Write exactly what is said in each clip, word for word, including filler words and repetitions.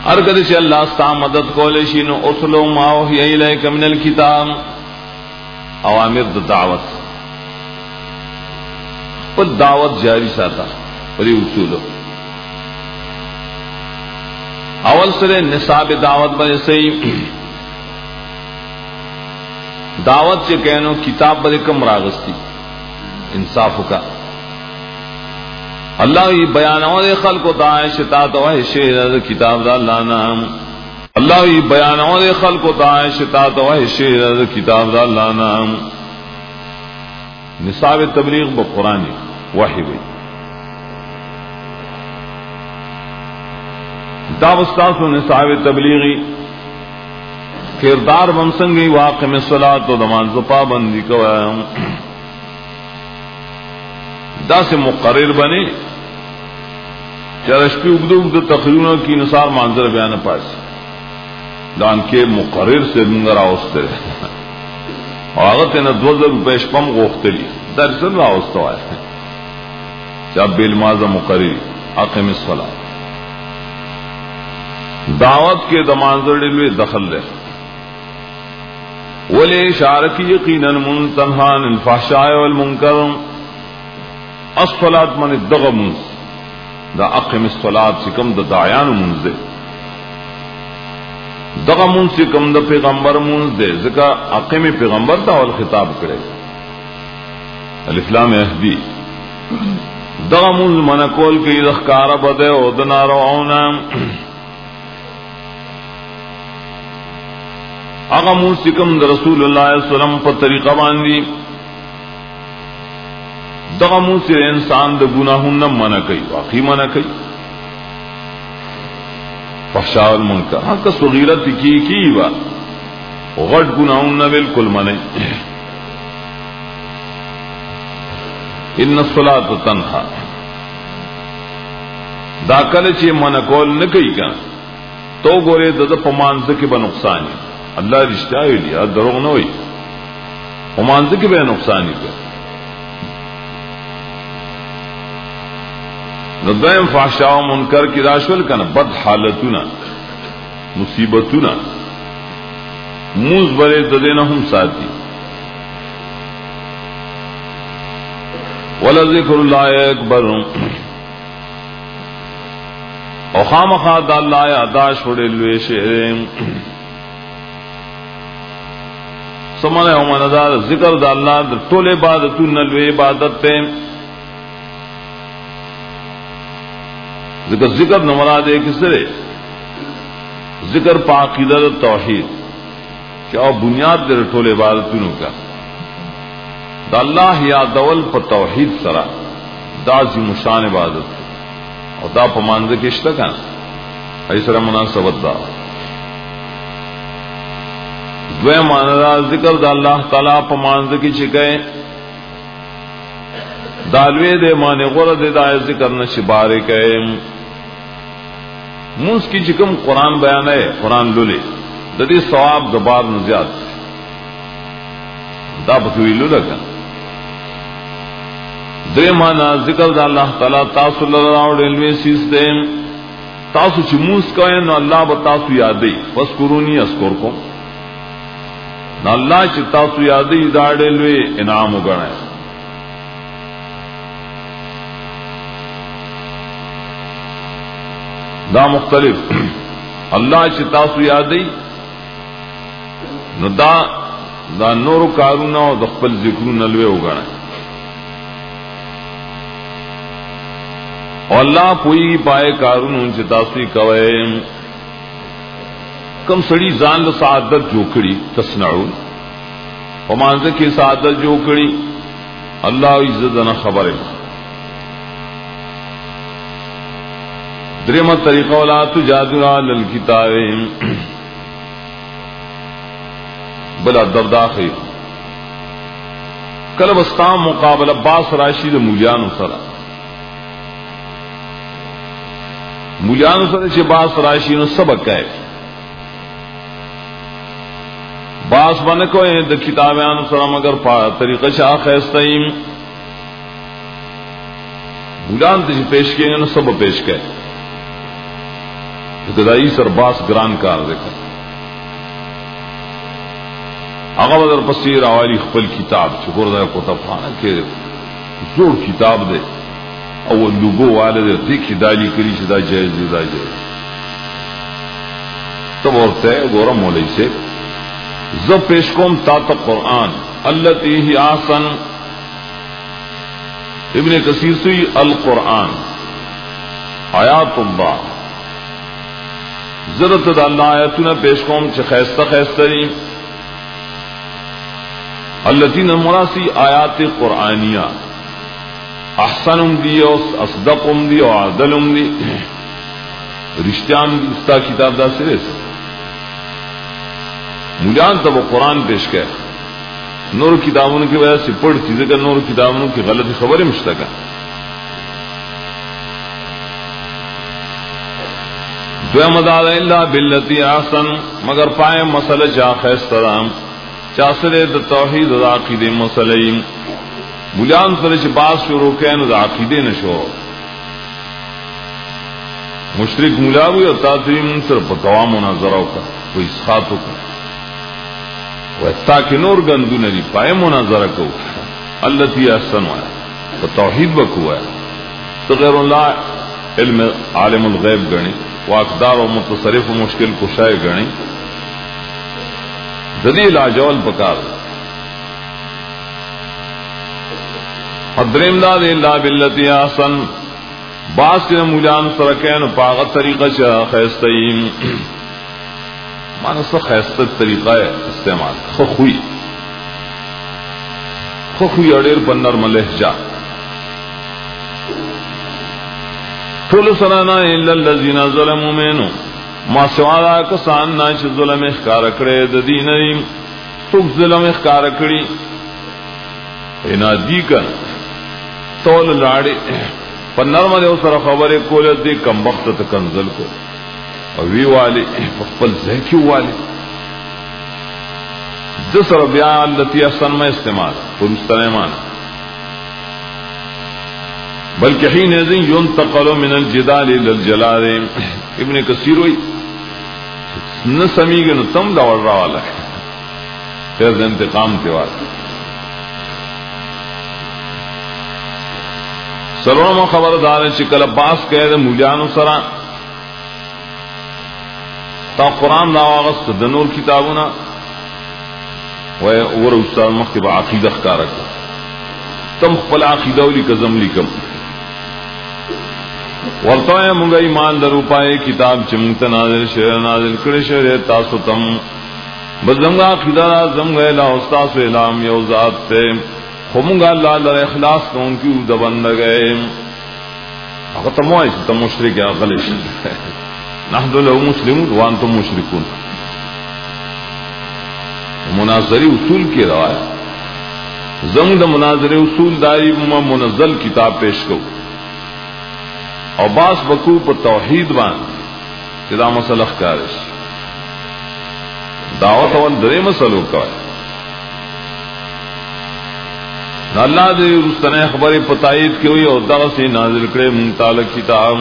ارکد سے اللہ ستا مدد کولے شینو اتلو ما اوحی الیک من الکتاب، اوامر دا دعوت پر دعوت جاری ساتا پری اصولو. اول سرے نصاب دعوت بنے سی دعوت سے کہنو کتاب بڑے کم راغستی انصاف کا اللہ یہ بیانوں دے خلق و داعش تا تو ہے شیر کتاب دا اللہ نام. اللہ یہ بیانوں دے خلق و داعش تا تو ہے شیر کتاب دا اللہ نام. نصاب تبلیغ با قرآن وحی بھی داوستاس و نصاب تبلیغی کردار بمسنگی واقع میں صلاۃ و نماز پابندی کو دا سے مقرر بنے چرشپی اگدو اگدو تقریروں کی نثار منظر بیان پاس دان کے مقرر سے منگر آوستے اور آغت ہے نا دو ہزار روپے شپم غوختلی درسل راوستو ہے جب بالمازہ مقرر اقیم الصلاۃ دعوت کے دمانظر ڈلوے دخل لے ولی شارکی یقینا منتنہان الفحشاء والمنکر الصلاۃ من الدغمز دا اقیم الصلاۃ سکم دا دعیان منز دے دغمز سکم دا پیغمبر منز دے ذکا اقیم پیغمبر دا والخطاب کرے الاسلام احدی دغمز منکول کی دخکار بدے او دنا روعونا اغا موسیقم دا رسول اللہ علیہ وسلم پر طریقہ باندی دغا موسی انسان دا گناہون نم منع کئی واقعی منع کئی فحشاء المنکر ہاں کا صغیرت کی کی با غٹ گناہون نہ بالکل منع. ان الصلاۃ تنہا دا کل چی منع کول نہ کئی کا تو گورے دا پمانز کے بنقصانی اللہ رشتہ لیا دروغ نہ ہوئی پمانز کے بے نقصانی پہ ندائم فحشاء و منکر کی راشول کا نا بد حالتنا مصیبتنا موز برے ددینا ہم ساتھی ولذکر اللہ اکبر او خامخا دا اللہ اداش وڑے لوے شہریں سمانے ہمانا دا ذکر دا اللہ دا طول عبادتو نلوے عبادت تے ذکر ذکر نمراد ہے کس طرح ذکر پا عقیدہ توحید کیا بنیاد دے ٹولے عبادتوں کا دا اللہ یا دول پر توحید سرا دا عظیم شان عبادت اور دا پمانز کے اشتکا ایسا مناسبت دا دوے مانا ذکر دا اللہ تعالیٰ پمانز کی چکے دالوے دے مانے غرد دا ذکر نشبارے کے منس کی چکم قرآن بیان ہے قرآن لولے ددی ثواب دبار نزیاد دا بکوی لولا کا دے مانا ذکر دا اللہ تعالیٰ تاسو لراؤ علوی سیس دے تاسو چی منس کوئے نو اللہ بتاسو یادی فذکرونی اذکرکم نو اللہ چی تاسو یادی دا علوی انعام اگڑائے دا مختلف اللہ چی تاسو یادی نو دا دا نور کارونا و دخپل ذکرو نلوے اگانا اور اللہ پوئی پائے کارونو چی تاسوی کوئے کم سڑی زان دا سعادت جوکڑی تصنعون ومانزہ کی سعادت جوکڑی اللہ عزتنا خبر ہے درمت طریقہ ولا تجادلوا علی الکتاب بلا درداخی کل بستان مقابلہ باس راشید مولیان سرا مولیان سرا چھ باس راشید سبق ہے باس بنکو ہیں دا کتابیان سرا مگر پا طریقہ شاہ خیستائیم مولیان تجھ پیش کیں گے سب پیش کہیں گدائی سرباس گران کار دیکھا آغا بدر پسیر آوالی خپل کتاب چکور دا کتاب خانہ کے زور کتاب دے اول لوگو والے دے دیکھی دالی کری چی دا جائز دی دا جائز تب اور گورا مولی سے زب پیش کوم تا تا قرآن اللتی ہی آسن ابن کثیر سوی القرآن آیات اللہ ضرورت دا اللہ آیتنا پیش کوم چی خیستہ خیستری اللتی نمراسی آیات قرآنیہ احسنم دی اصدقم دی و عدلم دی رشتیان دی استا کتاب دا سرے سے مجان تب قرآن پیش کر نور کتابوں کی وجہ سے پڑھ چیزیں کا نور کتابوں کی غلطی خبریں مشتقہ جو مدار اللہ باللتی احسن مگر پائے مسئلہ چا خیسترام چاسرے دا توحید دا عقید مسئلہیم مجان سرچ باز شروع کین دا عقید نشو مشرک ملاوی اور تاثرین صرف قوام مناظرہ کا کوئی اسخاتوں کا تاکہ نور گندو نری پائے مناظرہ کو اللہ تی احسن ہوا تو توحید بکو ہے تو غیر اللہ علم عالم الغیب گنی واقدار و متصرف و مشکل کشائے گنی جدی لاجول بکار حضرم داد اللہ باللتی احسن باس کے مجان سرکین پاغت طریقہ چا خیستیم مانا سا خیستت طریقہ ہے استعمال خخوی خخوی اڑیر بنر ملحجا طول سرانا الا اللذین ظلموا مینو ما سوالا کسان ناچ ظلم اخکار اکڑے ددینریم تک ظلم اخکار اکڑی اینا دی کن طول لاڑے پنر ملے سر خبر کولت دی کم وقت تکنزل کو وی والے پل زہکیو والے جس ربیاء اللتی احسن میں استعمال پرستنے مانا بلکہ ہی نیزیں ينتقل من الجدال للجلال ابن کثیر ہوئی نسمی گنو تم دوڑ رہا والا ہے پھر انتقام کے بعد سلام خبردار چکل عباس کہہ دے مجانو سرا تا قرآن دا آغاز دا نور کتابونا اور استاد مختب عقیدہ خکارکا تم خپل عقیدہ لکزم لکم ورطوئے مگا ایمان در اوپائے کتاب چمکتا نازل شعر نازل کر شعر تاسو تم بزمگا عقیدہ زمگا الہ استاس و الہم یو ذات تے خمگا اللہ در اخلاص کون کی دبند گئے اگر تموائے سے تم مشرک یا غلش نحن له مسلمون وانتم مشرکون مناظری اصول کی روایت زنگ مناظر اصول داری منزل کتاب پیش کو اور باس بکو پر توحید بان کدا مسئلہ کارش دعوت اول درے مسئلوں کا اللہ دے رستنے خبر پتائید کی ہوئی اور دا سے نازل کرے منتعلق کتاب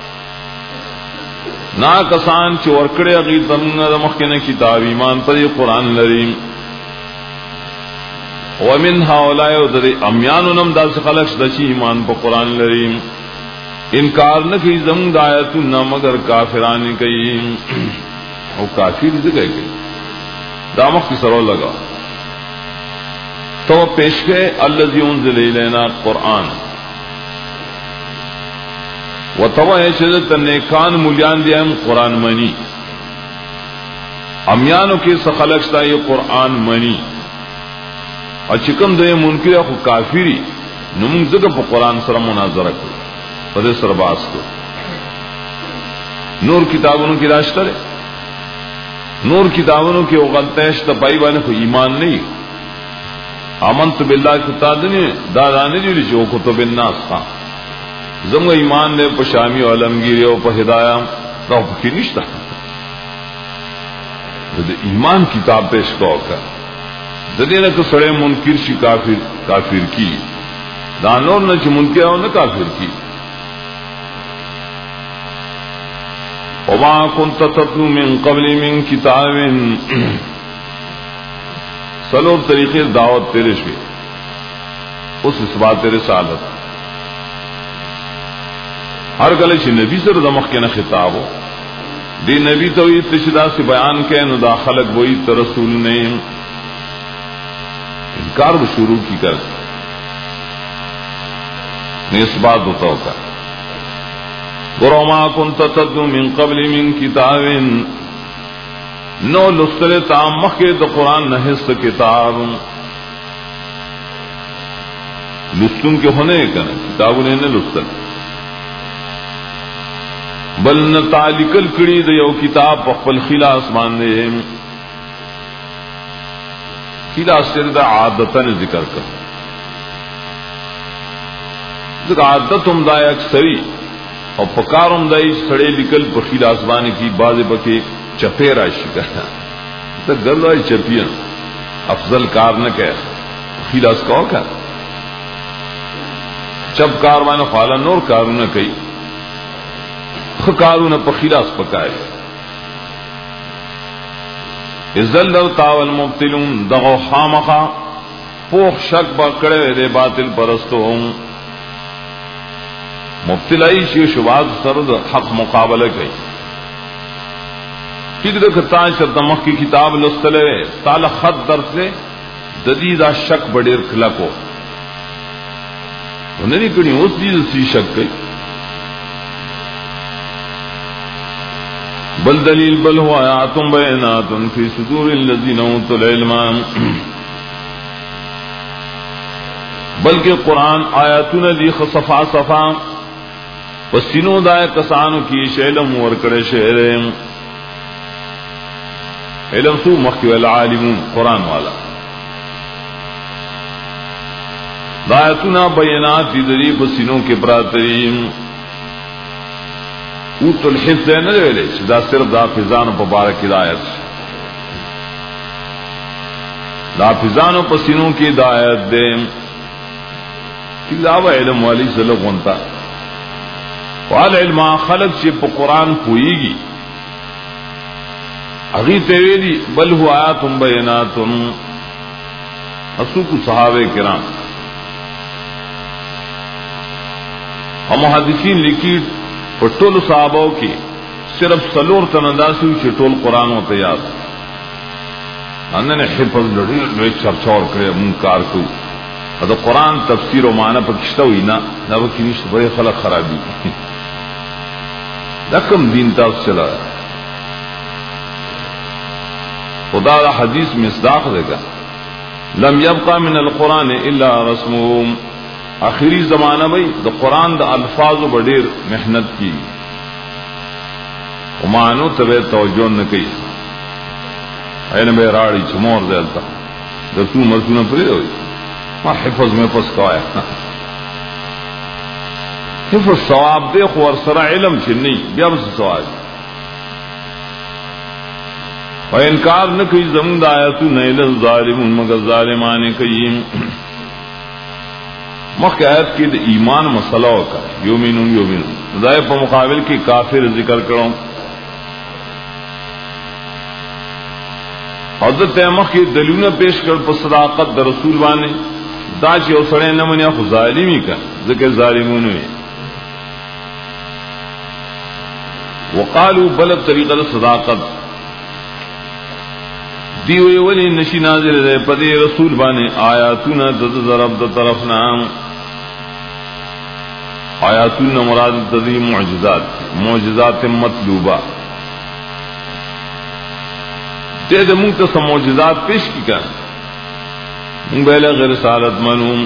نا کسان چور کڑے عقید مخین کتاب ایمان پر قرآن لریم ومن هؤلاء ودر امیان نم داس خلق دچی ایمان پر قرآن لریم انکار نہ کی زم دایت نہ مگر کافرانی کئی او کافر دگے گئی دامخ کی سرو لگا تو پیش کے الذی انزل الینا قرآن و تو شدت نیکان ملیان دیا قرآن منی امیانوں کے سخلقتا یہ قرآن منی اور چکم دے منکر خو کافری نمون زگا پا قرآن سر مناظرہ کو پدے سرباز کو نور کتابوں کی راشتہ رے نور کتابوں کی اوغلتیش تپائی بانے کو ایمان نہیں آمنت باللہ کتادنی دادانے جو جو کتب الناس خان زمگ ایمان دے پشامی و علمگیری و پا ہدایہ دا پکی نشتا دے ایمان کتاب پیش کو کر دے نہ کہ سڑے منکر شی کافر کافر کی دانور نہ چ منکر ہو نہ کافر کی وما كنت تتلو من قبل من کتاب. سلور طریقے دعوت تیرے شوی اس اثبات رسالت. ہر گلے چھ نبی سر دمخ کے نہ خطاب ہو دی نبی تو یہ تشدا سے بیان کے نو دا خلق وہی تو رسول نے انکار وہ شروع کی کر اس بات ہوتا ہوتا وما كنت تتلو من قبل من کتاب نو لستر تام مخی دا قرآن نہست کتاب لستن کے ہونے کا نا کتاب نے نہ لستن بل نتا لکل کڑی دا یو کتاب پخپل خلا اسمان دے خلا سر دا عادتاً ذکر کر ذکر عادت ہم دا اکثری اور پکارم دائی سڑے لکل پر خلا اسمان کی باز بکے چپے راشی کرنا تو گردائی چپیاں افضل کار نہ کہ خلاص کو کر چپ کاروان خالا نور کارو نہ کئی کارو نہ پخیلاس پکائے ازل لو تاول مبتلون دغو خامخا پوخ شک بکڑے دے باطل پرستو ہوں مبتلائی شی شبات سرد حق مقابلہ کئی دمخ کی کتاب لستلے تالا خط درد سے ددیدہ شک بڑیر کھلا کو نہیں کڑی اس چیز سی شک گئی بل دلیل بل ہوا آیاتم بینات فی صدور الذین اوتوا العلم بلکہ قرآن آیاتنا دی صفا صفا پسینوں دائے کسانو کی شیلم ورکڑے شہریں علم سو مخی والعالمون قرآن والا دایتنا بینات دی دری پسینوں کے براترین اوت الحفظ ہے نہ لے دا صرف دا فضان مبارک ہدایت دا فضان و پسینوں کی ہدایت دے علاوہ علم والی سے لوگ بنتا وال علم خلق سے قرآن پوئی گی اگی تیویلی بل ہوا آیاتم بیناتم اسوک صحابہ کرام اور محدثین لکھی پٹول صحابوں کی صرف سلور تنداسی چٹول قرآن و تیار نے حفظ لڑی لڑی چرچور کرے منکار کو تو قرآن تفسیر و معنی پر کشتا ہوئی نا نہ وہ کنیش بڑے خلق خرابی رقم دین تاس چلا ہے خدا دا حدیث مصداق دے گا لم يبقى من القرآن الا رسمهم آخری زمانہ بھئی دا قرآن دا الفاظ و بڑیر محنت کی امانو تبے توجہ نہ کی این بے راڑی چمور دیلتا دستو مرسونہ پری ہوئی ما حفظ میں پس کوایا حفظ ثواب دے خوار سرا علم چنی بیا بس ثواب و انکار نہ کوئی زمین آیاتو نیل الظالمون مگر ظالمان کئیم مخی آیت کی دا ایمان مسئلہ کا یومینون یومینون دائے پا مقابل کی کافر ذکر کروں حضرت مخی دلیون پیش کر پا صداقت دا رسول بانے دا چی او سڑے نمانی آخو ظالمی کا ذکر ظالمون ہوئے وقالو بلد طریقہ صداقت دیوی ولی نشی نازل دے پدی رسول بانے آیاتونا دد ضرب دا طرف نام آیاتونا مراد تدی معجزات معجزات مطلوبہ دے دے منگتا معجزات پیش کی کر منگ بیلے غیر رسالت منوم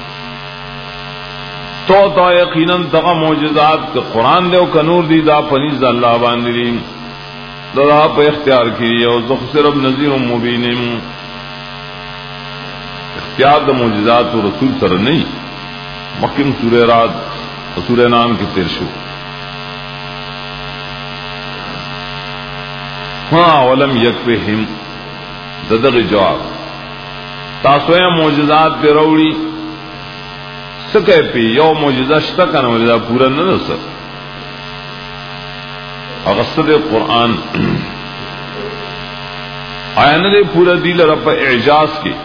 تو تا یقیناً تغا معجزات کا قرآن دے و کنور دی دا پنیز دا اللہ باندرین دا پہ اختیار کی اور صرف نذیر و مبین اختیار دا معجزات و رسول سر نہیں مقیم سورہ رات سورہ نام کی ترشو ہاں ولم یکفہم ددغ جواب تاسویا معجزات پہ روڑی سکے پی یو معجزہ شتا کا معجزہ پورا نہ سر اغسد قرآن آیا نے پورا دی لرپ اعجاز کی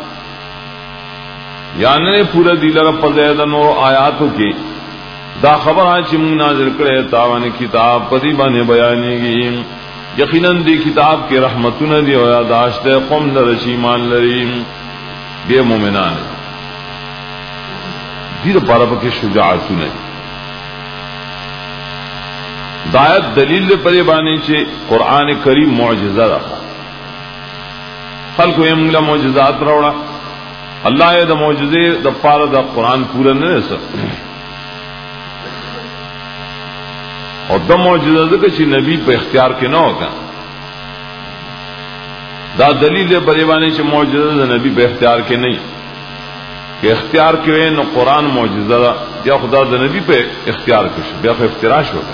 یا نے پورا دی لرپ زید نور آیاتو کی دا خبر آئے چمون نازل کرے تاوان کتاب پدی بانے بیانی گی یقیناً دی کتاب کی رحمتون دی و یاداشت قوم لرشی مان لریم بے مومنان دیر پارا پکی شجاعتون دی دایت دلیل پدی بانے چھے قرآن کریم معجزہ رہا خلق املا معجزات روڑا اللہ دا معجزے دا پارا دا قرآن پورا نہیں سکتا اور دا معجزہ دا کچھ نبی پہ اختیار کے نہ ہوگا دا دلیل دے پریوانے چھ معجزہ دا نبی پہ اختیار کے نہیں کہ اختیار کے ہوئے نو قرآن معجزہ دا یا خدا دا نبی پہ اختیار کش بیا پہ افتراش ہوگا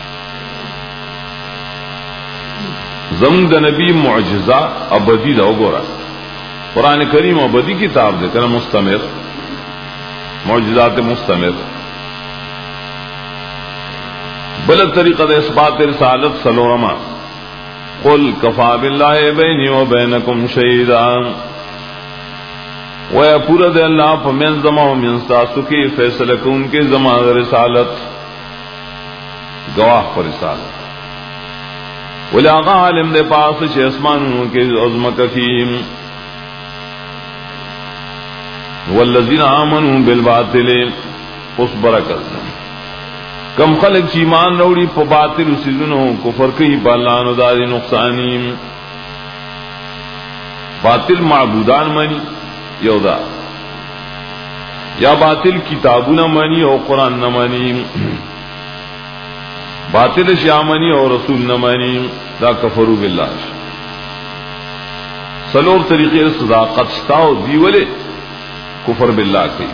زمن دا نبی معجزہ ابدی دا ہوگورا قرآن کریم ابدی کتاب دے کنا مستمر معجزات مستمر بلد طریقہ دے اثبات رسالت سلورما قل کفا باللہ بینی و بینکم شہیدا ویا پورا دے اللہ پا من زما و من ساسو کی فیصلہ کن کے زما رسالت گواہ پر رسالت ولی آقا عالم دے پاس چھ اسمانوں کے عظمت کیم والذین آمنوا بالباطل اس برکت کم خلق چیمان روڑی پا باطل سیزنو کفر کئی پالانو داری نقصانیم باطل معبودان منی یو دا یا باطل کتابو منی او قرآن نمانی باطل شیامنی اور رسول نمانی دا کفرو باللہ سلور طریقے صداقت ستاو دیولے کفر باللہ کئی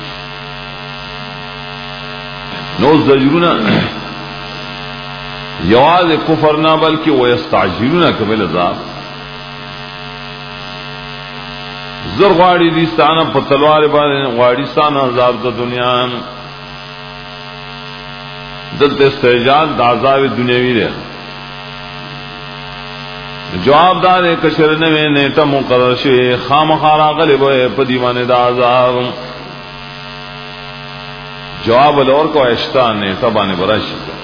نو زجرنا یواز کفر نہ بلکہ ویستعجلون کبل عذاب زر غاڑی دیستانا پا تلوار بارے غاڑیستانا عذاب دا دنیا دلت استعجال دا عذاب دنیاوی رہا جواب دارے کشرنے میں نیٹا مقرر شوئے خام خارا غلب ہوئے پا دیوانے دا عذاب جواب الور کو اشتان نے تبانے براشی کا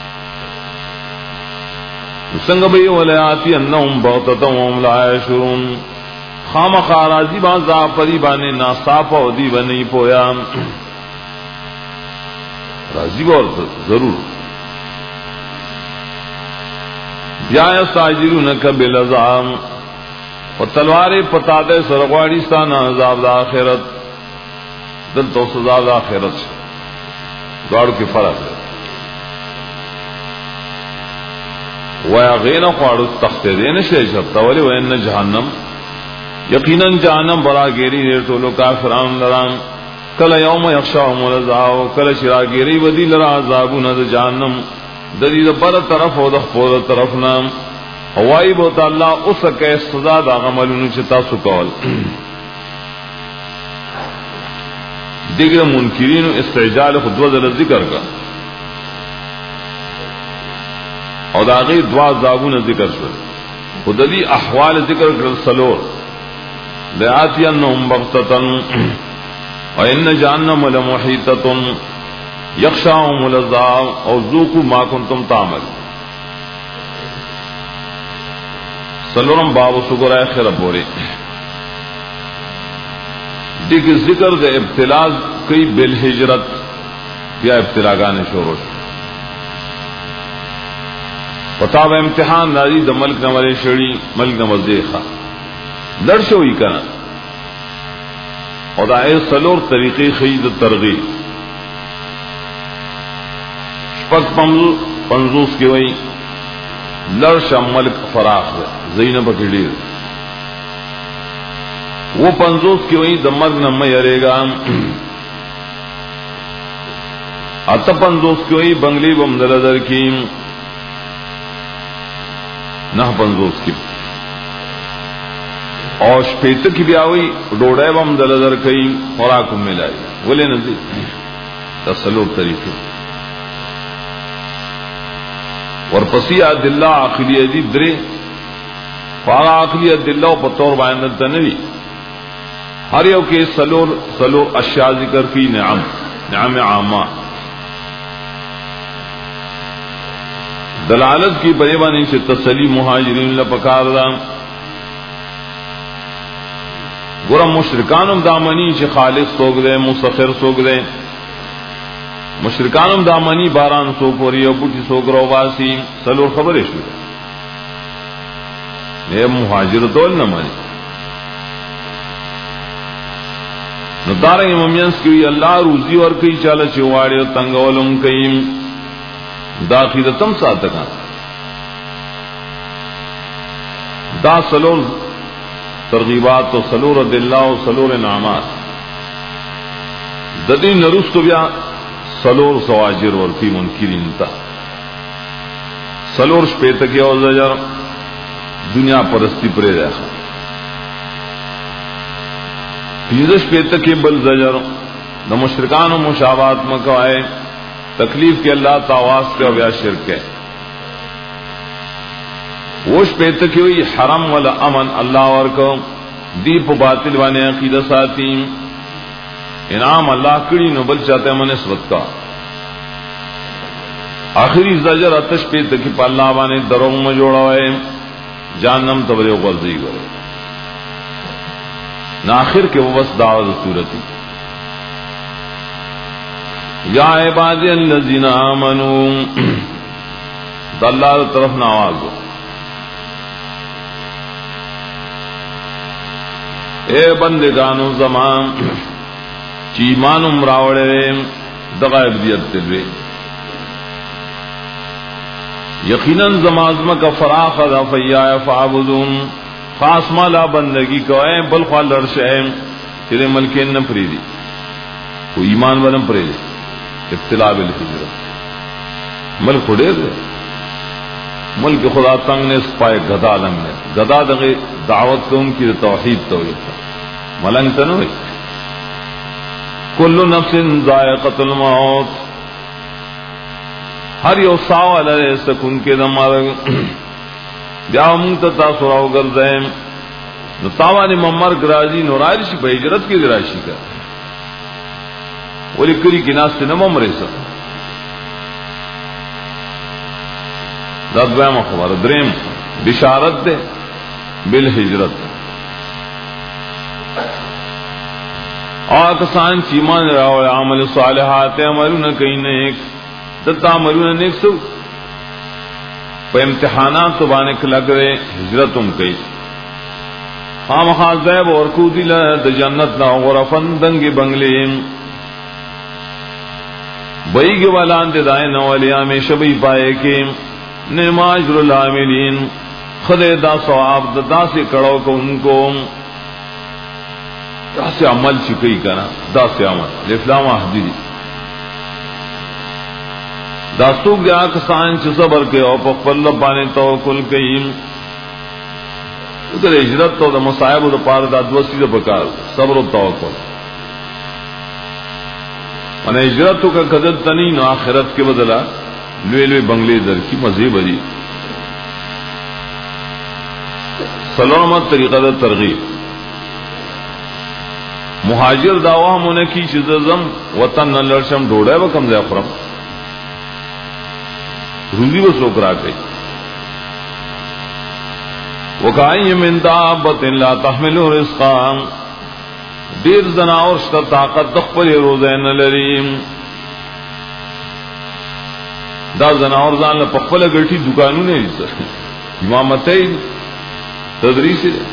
سنگ بھئی ولیاتی انہم بغتتا وهم لا یشعرون خام خارازی بازا پری بانے ناصافا و دی بنی پویا راضی بور ضرور بیا یستعجلونک بالعذاب و تلوار پتا دے سرغواڑیستان عذاب دا آخرت دل تو سزا دا آخرت سے دوارو کی فرق ہے ویا غین خوارو تخت دین شیشت ولی وین جہنم یقیناً جہنم برا گیری نیرٹولو کافران لران کل یوم یخشاهم العذاب کل شرا گیری ودی لرا عذابون دا جہنم ددی دا بر طرف و دا خپور طرف نام ہوائی بوتا اللہ اس کے سزا دا غملون چتا سکول دیگر منکرین استعجال خود وزر ذکر کا اور داغی دعا زابون ذکر شد خود دی احوال ذکر کر سلور لیاتی انہم بغتتن و ان جہنم لمحیتتن یخشاهم العذاب اور ذوقوا ما کنتم تعمل سلورم باب سکر خیر بورے دیکھ ذکر دے ابتلا کئی بالہجرت یا ابتلا گانے شروع پتا با امتحان نازی دا ملک نمرے شڑی ملک نمر دیکھا لڑشو ہی کنا اور دا اے سلور طریقے خید ترغیب شپک پنزوس کی وئی لڑشا ملک فراخ ہے زینب کی ڈیر وہ پنزوس کی وہیں دمرگ نمہ یرے گا اتا پنزوس کی وہیں بنگلی بمدلدر کی نہ پنزوس کی اور شپیت کی بھی آوئی ڈوڑے بمدلدر کی خوراکم ملائی بولے نزی تسلور طریقے ورپسی ادلہ عقلیہ دی درے فارا عقلی ادلہ و پطور بائندت تنوی ہر یو کے سلور سلور اشیاء ذکر کی نعم نعم عامہ دلالت کی بریبانی سے تسلی مہاجرین لپکار دا گورا مشرکانم دامنی چھ خالق سوگ دے مسخر سوگ دے مشرکانم دامنی باران سوگ وری بوٹی سوگ رو باسی سلور خبر شو یہ مہاجر دول نہ مانی نو دارنگ ممینس کی اللہ روزی اور کئی چالا چواڑی و تنگولم کئی داخل تم ساتھ دا سلور ترغیبات و سلور دلہ و سلور نعمات ددی نروس تو بیا سلور سواجر اور کی منکرین تا سلور شپیتکی اور زجر دنیا پرستی پرے رہا پیزش پیتکی بل زجر نہ مشرکان و مشابات مکوائے تکلیف کے اللہ تاواز پہ ویا شرک ہے وش پیتکی ہوئی حرم والا امن اللہ اور کو دیپ باطل وانے عقیدہ ساتھی انعام اللہ کڑی نبل چاہتے من نسبت کا آخری زجر اتش پیتکی پا اللہ وانے دروگ میں جوڑا ہوئے جانم تبرے غرضی کرے ناخر کے وہ بس دعوت صورتی یا عبادی الذین آمنوا اللہ طرف نواز ہو اے بندگانو زمان چی ایمان امراوڑے دغائب دیت تلوے یقیناً زمازمہ کا فراخ دا فیائے فعبدون خاص مالا بندگی کو اے بلخوال لرشہم تیرے ملکین نہ پریدی کو ایمان ونم پریدی ابتلاء بالحجرت ملک اڑے دے ملک خدا تنگ نے سپائے گدا لنگ نے گدا دغی دعوت کو ان کی توحید توحید ملنگ تنوئی کل نفس ذائقۃ الموت ہر یو ساو علیہ سکن کے دمارگ بیا منتتا سراو گردائم نو تاوانی ممرگ راجی نو رائشی پہ ہجرت کی درائشی کا ولی کری کی ناستے نمم ریسا رد بیم خبر درم بشارت دے بالہجرت آکسان چیمان راو عمل صالحات عملون کئی نیک دتا عملون نیک سو پہ امتحانات تو بانک لگ رہے ہجرتم کئی خام خاص زیب اور کودی لد جنت نا غرفن دنگ بنگلیم بئی کے والان دے دائیں نوالیا میں شبی پائے کے نعما اجر العاملین خدے دا ثواب دا سے کڑو کو ان کو دا سے عمل چکی کنا دا سے عمل لفلام حدیدی دا سوک دیا کسان چھ صبر کے او پخبر لبانے توکل کئیم ادھر اجرت تو دا مصائب دا پار دا دوستی دا بکار صبر و توکل انہیں اجرتوں کا قدر تنین آخرت کے بدلا لوے لوے بنگلے در کی مزید بری سلامت طریقہ دا ترغیب مہاجر دعوی منہ کی چیزم وطن نہ لرشم ڈوڑے و کم زیفرم روزی و سوکرا گئی وکائی من دابت لا تحمل رزقا دیر زناور شتا طاقت دخپل روزین لریم دا زناور زان لپخپل گرٹی دکانو نہیں سر امامتین تدریسی دے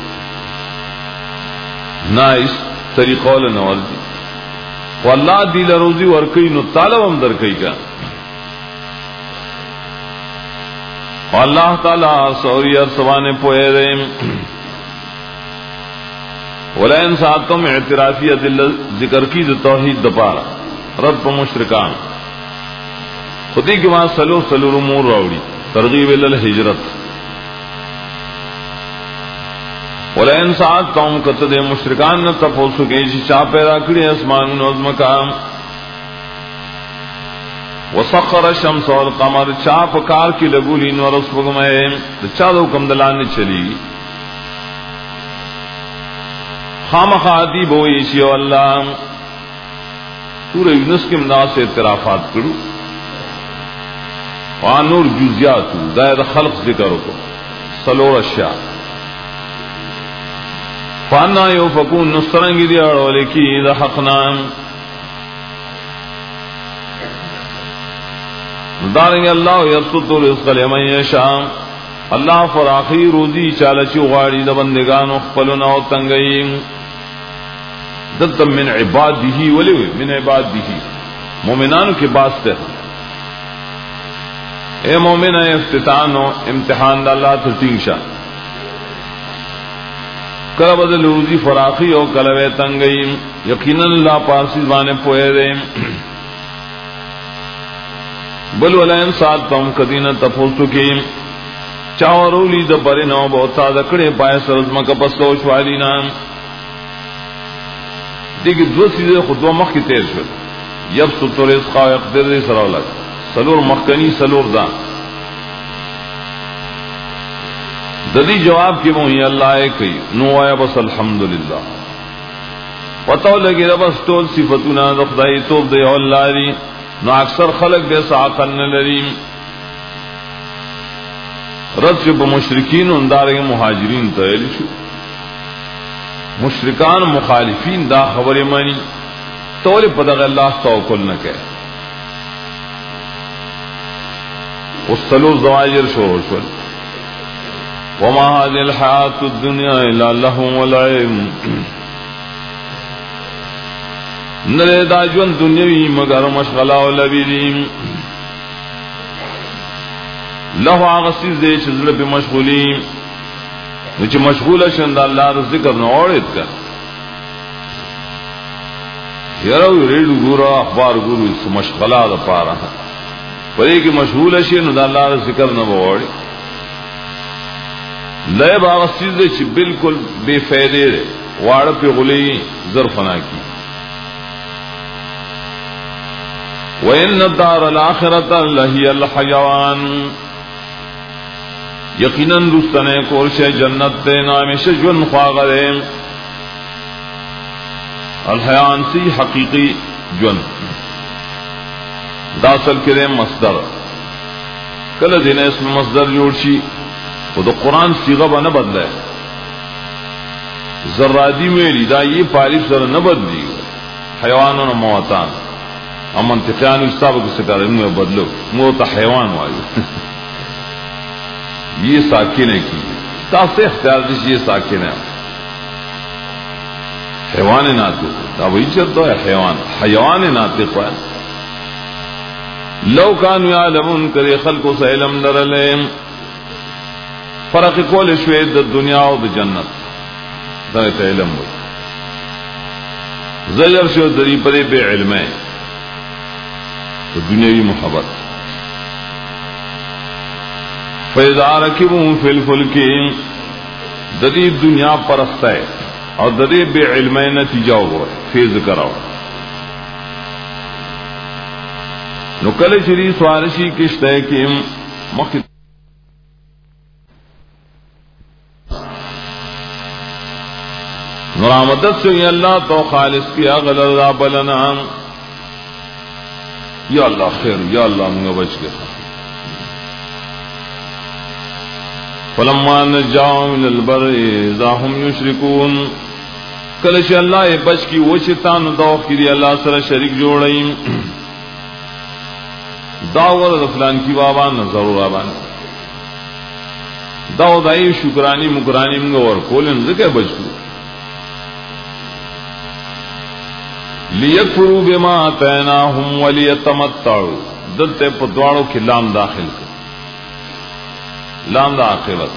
نا اس طریقہ لنوال دی واللہ دیل روزی ورکی نو طالب ہم در کئی کا اللہ تعالی سوری ارسوانے پوئے رہے ولئن ساتم اعترافی دل ذکر کی توحید دپارا رد پا مشرکان خودی کے وہاں سلو سلو امور راوڑی ترغیب الہجرت ولئن سات قوم قطد مشرکان نہ تپوسو کے چا پیدا کری اسمان نوز مقام وسخر الشمس والقمر چاپ کار کی لگولی نور سپگمے چا دو کم دلان چلی خامخادی بوئی شیو اللہ سورہ یونس کے امداد سے اعترافات کرو وانور جزیات دائر خلق ذکر کو سلور اشیاء فانا یوفکون نسترنگی دیار ولیکی دا حقنا دارنگ اللہ یبسط الرزق لمن یشاء اللہ فراخی روزی چالچی غاڑی دا بندگان خپلنا و تنگئی دتا من عبادی ولی من عبادی مومنان کے باستے اے مومن افتتان و امتحان دا اللہ تلتینشا کل بدل روزی فراخی و کلوے تنگئی یقینا اللہ پارسی زبانے پوئے دے بل ولین سات تم کدین تفوستو کی چاورولی دا برنو بہتا دکڑے پائے سرزمہ کا پسلو شوالی نام دیکھ دو سیزے خود دو مخ کی تیر شد یب ستو رزقا و اقدر دی سراولک سلور مخکنی سلور دا ددی جواب کی موہی اللہ ایک کئی نو آیا بس الحمدللہ پتاو لگی ربس تول صفتنا دخدائی توب دی اللہ دی نو اکثر خلق دے ساقن لریم رد شب مشرکین اندارے مہاجرین تیلی شو مشرکان مخالفین دا خبر مانی تولی پدغ اللہ توکل نکے اس سلو زواجر شروع شل وما هذه الحیات الدنیا الا لہو ولعب نرے دا جون دنیاوی مگر مشغلہ و لبیدیم لہو آغسیز دے چزر پہ مشغولیم نچے مشغول شند اللہ دا ذکر نوڑیت کر یرو ریڈو گورا اخبار گورو اس مشغلہ دا پارا پر ایک مشغول شند اللہ دا ذکر نوڑی لئے با آغسیز دے چھ بالکل بے فیدے دے وارد پہ غلی ظرفنا کی وَإِنَّ الدَّارَ الْآخِرَةَ لَهِيَ الْحَيَوَانُ یقیناً رستنے کورش جنت دے نامیش جن خواغرے الحیوان سی حقیقی جن داصل کرے مصدر کل دن اس میں مصدر جوڑشی وہ تو قرآن سیغہ با نہ بدلے زرادی میں لیدہ یہ پاریف سر نہ بدلی حیوانوں نے مواتان ہم منطقیان استاب کو سکار انہوں نے بدلو موتا حیوان والی یہ ساکن ہے کی تاسے اختیار دیش یہ ساکن ہے حیوان ناطق اب یہ چلتا ہے حیوان حیوان ناطق ہے لو کانو یعلمون کرے خلق و سعلم درلیم فرق کول شوید دا دنیا و دا جنت دایت علم ہوئی زجر شو دری پرے بے علم ہے تو دنیاوی محبت فَإِذَا رَكِبُوا فِي الْفُلْكِ ددی دنیا پرست ہے اور ددی بے علم نتیجہ ہوا فیض کراؤ نکل چری سوارشی کشتے کی مخت نرامدت سے اللہ تو خالص کیا غلط بلنا یا اللہ خیر یا اللہ منگا بچ کے فلما نجاؤ من البر اذا هم یشرکون کلش اللہ بچ کی وہ شیطان دوخ کی اللہ سر شریک جوڑیں داور فلان کی بابا نہ ضرور آبان داو دائی شکرانی مکرانی منگا اور کولن ذکر بچ کو لیکفروا بما آتیناہم ولیتمتعوا دلتے پدواروں کی لام داخل کر لام دا عاقبت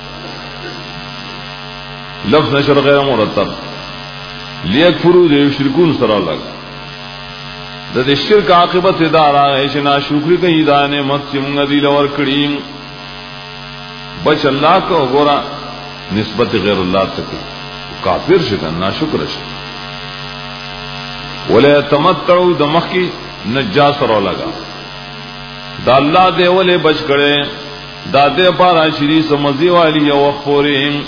لفظ نشر غیر مرتب لیکفروا دے شرکون سر لگ دے شرک عاقبت دارا ایشنا شکری کئی دانے مت چمگا دیل اور کریم بچ اللہ کو گورا نسبت غیر اللہ تک کافر شکن نا شکر شکن وَلَا تَمَتَّعُوا دمخ کی نجا سرو لگا دا اللہ دے ولے بچ کرے دا دے پارا شری سمزی والی یو اخفوریم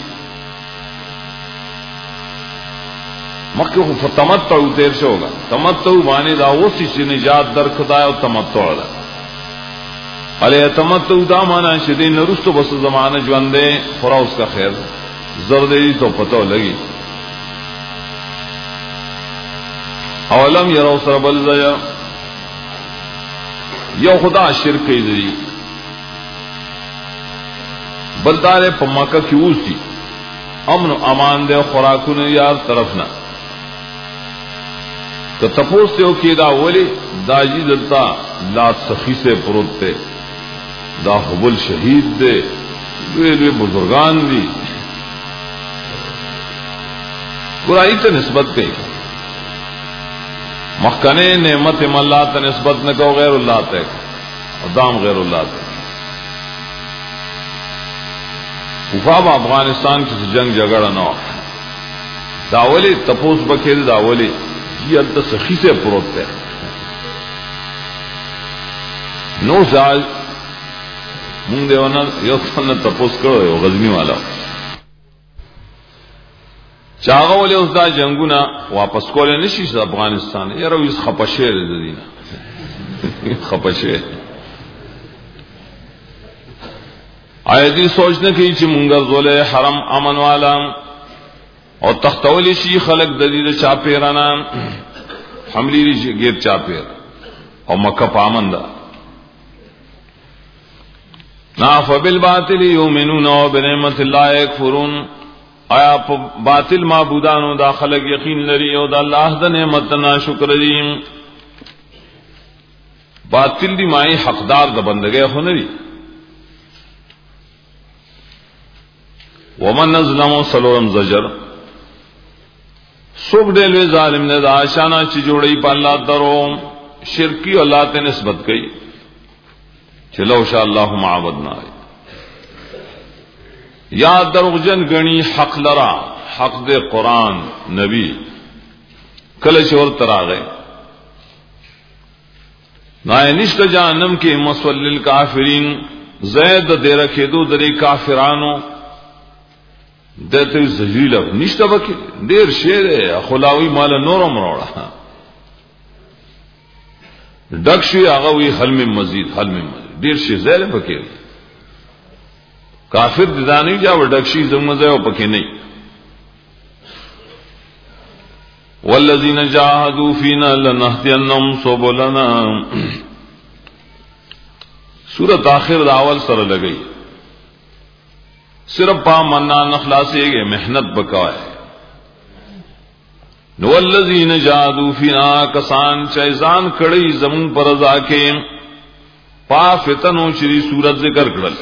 مکہ خو تمتع تیر شو گا تمتع معنی دا وسی چی نجات در خدای و تمتع دا علی تمتع دا معنی شدی نرستو بس زمانہ جواندے خورا اس کا خیر زردی تو پتو لگی اولم یرو سرب الزجر یو خدا شرک ادری بلدارے پا مکہ کی اوزی امن و امان دے خوراکون یار طرف نہ تو تپوس تے کی دا ولی دا جی دلتا لات سخی سے پروت تے دا حبل شہید دے دوے دوے بزرگان دی برائی تے نسبت کئی مخکنے نعمت اللہ تے نسبت نہ کو غیر اللہ تے دام غیر اللہ تے افاب افغانستان کی جنگ جگڑا نہ داولی تپوس بکیر داولی یہ انت سخی سے پروت ہے نو سال منگ دیوانا یو سن تپوس کرو یو غزنی والا چاغا ولی اس دا جنگونا واپس کولے نشی سے افغانستان یہ رو اس خپشے دینا خپشے آیتی سوچنے کی چی منگر زولے حرم امن والا اور تختولی شی خلق ددید چاپیرانا حملی ری گیر چاپیر اور مکہ پامن دا ناف بالباطل یومنون و بنعمت اللہ یکفرون آیا باطل معبودانو دا خلق یقین لری او دا اللہ دا نعمت نا شکر دیم باطل دی مائی حقدار دا بندگے خونری ومن نظلم سلورم زجر سوک ڈیلوے ظالم نے دا آشانہ چی جوڑی پا اللہ درو شرکی اللہ تے نسبت کئی چلو شاء اللہ معبدنا آئی یا دروغجن گنی حق لرا حق دے قرآن نبی کلچ اور ترا گئے نائے نشت جانم کے مسول للکافرین زید دے رکھے دو درے کافرانو دیتے زجیل اب نشتہ بکی دیر شیر ہے خلاوی مالا نورم روڑا ڈکشی آغاوی حلم مزید حلم مزید دیر شیر زیل بکی کافر ددانی جا وہ ڈکشی زمزے و پکی نہیں والذین جاہدوا فینا لنہدینہم سبلنا سورت آخر داول سر لگئی صرف پا منا نخلاصے گئے محنت بکائے نو الذین جاہدوا فینا کسان چیزان کڑی زمون پر رضا کے پا فتنو چری سورت ذکر کرل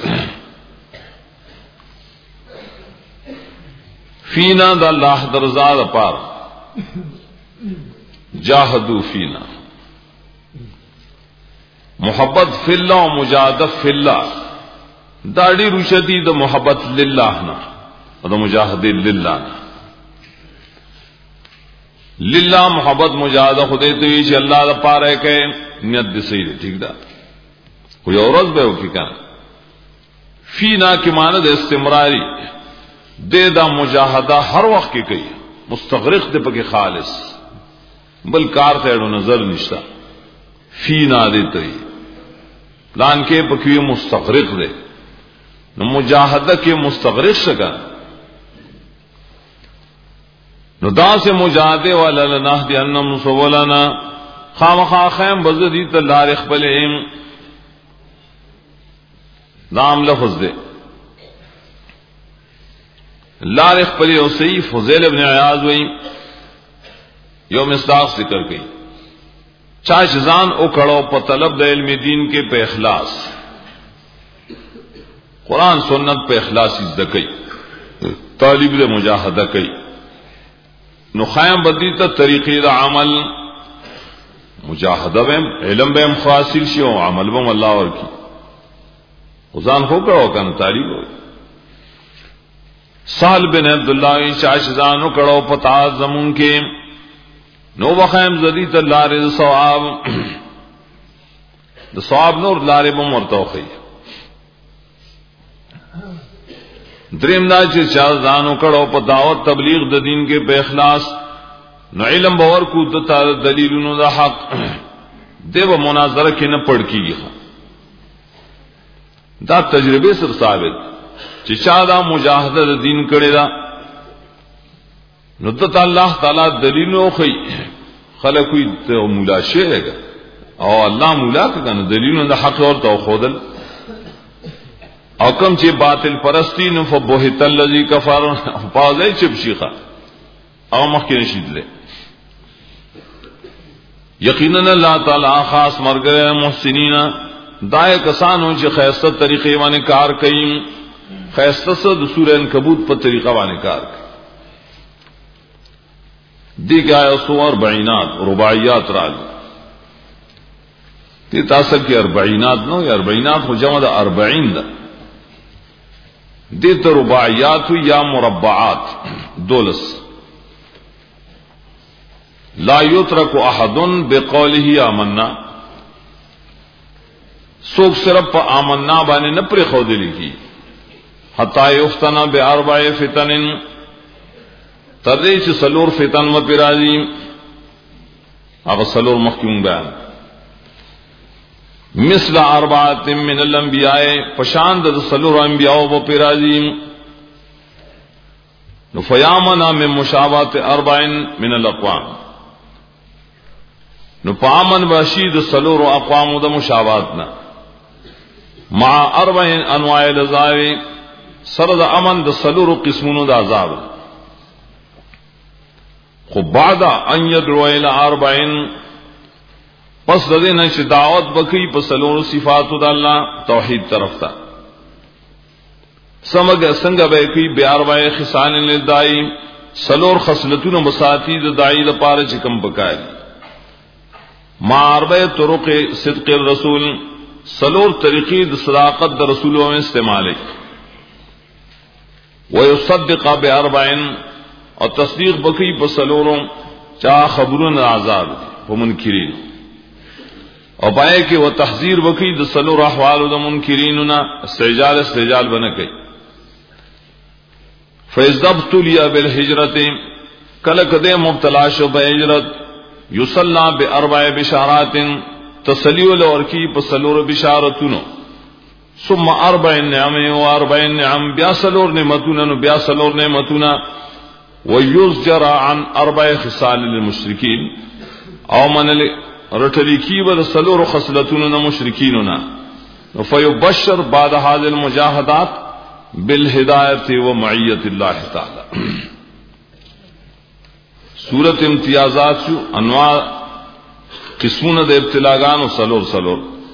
فینا دا اللہ درزاد پار جاہدوا فینا محبت فی اللہ و مجادف فی اللہ داڑی روشتی دا محبت للہ نا دا مجاہد للہ نا للہ محبت مجاہدہ خودے تو یہ اللہ دا پارے کہ نیت دی صحیح دے ٹھیک دا کوئی عورت بے ہو کی کہنا فینا کی ماند استمراری دے دا مجاہدہ ہر وقت کی کئی مستغرق دے پکی خالص بل کار تیڑو نظر نشتا فینا دے تئی لان کے پکی مستغرق دے نو مجاہدہ کے مستغرق شکا نو دا سے مجاہدے والا لنہدی انم سبلنا خام خاخیم بزدی تلارخ بلیم نام لفظ دے لارخ پلی او سی فضیل ابن عیاض وئی یوم مصداق ذکر گئی چاچ زان او کڑو پا طلب دا علم دین کے پہ اخلاص قرآن سنت پہ اخلاص ازدکی طالب دے مجاہدہ کئی نخائم بدیتا طریقی دا عمل مجاہدہ بیم علم بیم خاصل شی و عمل بیم اللہ اور کی خزان ہو کڑو کن طالب ہوئی سال بن عبداللہ چاچ زانو کڑو پتا زمون کے نو بخیم زدیت اللہ رضا ثواب د ثواب نور لارې به مرته وخی. دریم دا چې چا ځانو کړو په دعوت تبلیغ د دین کې په اخلاص، نو علم باور کو د تعالی دلیلونو د حق دیو مناظره کې نه پړ کیږي. دا تجربه سره ثابت چې چا دا مجاهده د دین کړي دا نو د الله تعالی دلیلونو خي خلک وي ته مولا شيګه او الله مولا کنه دلیلونو د حق ورته خودل، او کم چې باطل پرستی نو فبهت الذی کفر پازای چپ شيخه او مخکې نشیدله. یقینا اللہ تعالی خاص مرګره محسنین دای کسانو چې خیسته طریقې باندې کار کوي، خیسته سره د سورہ عنکبوت په طریقه باندې کار کوي. دیګه آیا سور بعینات رباعیات راځي دي تاسو کې اربعینات نو یا اربعینات خو جمع د اربعین ده، دي ته رباعیات یا مربعات دولس. لا یترک احد بقوله آمنا، سوک صرف پا آمنا بانے نہ پر خودلی کی حتی یفتنا باربع فتن تردی چھ سلور فتن و پیرازی اگر سلور مخیون بیان مثل اربعات من الانبیاء پشاند سلور انبیاء و پیرازی نفیامنا من مشابات اربعین من الاقوام، نو پامن بشید سلور اقوام د مشابهتنا مع اربع انواع العذاب سر د امن د سلور قسمونو د عذاب. خو بعد ان يدعو الى اربع پس د دې نه چې دعوت بکې په سلور صفات د الله توحید طرف ته سمګه څنګه به کې بیا اربع خصال للدائی سلور خصلتونو مساتی د داعی لپاره چې کوم بکای ما اربع طرق صدق الرسول سلور طریقې د صداقت د رسول او استعمال ويصدق باربع او تصدیق بکی په سلورو چا خبرونه عذاب او منکرین او پای کې و تحذير بکی د سلور احوال د منکریننا استعجال استعجال بنه کوي. فیذبت لیا بالهجرت کله کده مبتلا شو به هجرت یصلا باربع بشارات تسلیل اور کی پسلور بشارتونو ثم اربع النعم و اربع النعم بیا سلور نعمتونو بیا سلور نعمتونا ويزجر عن اربع خصال للمشركين او من رټلی کی ول سلور خصلتونو مشرکیننا فيبشر بعد هذه المجاهدات بالهدایت و معیت الله تعالی. سورت امتیازات شو انواع قسمونه د ابتلاګانو سلور سلور.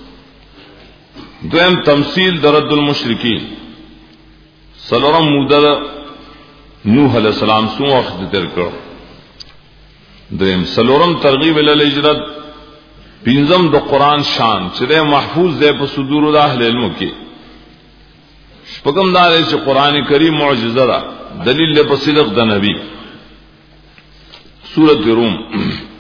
دویم تمثيل درد المشرکین سلورم مودر نوح علیہ السلام سو وخت تر کړو. دویم سلورم ترغیب ال الهجرت. پنځم د قران شان چې محفوظ دی په صدور د اهل علم کې. شپږم دا چې قران کریم معجزه ده دلیل له صدق د نبی. سورۃ روم